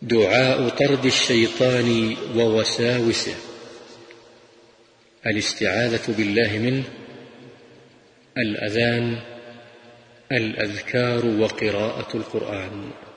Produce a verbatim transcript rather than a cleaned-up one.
دعاء طرد الشيطان ووساوسه. الاستعاذة بالله منه، الأذان، الأذكار وقراءة القرآن.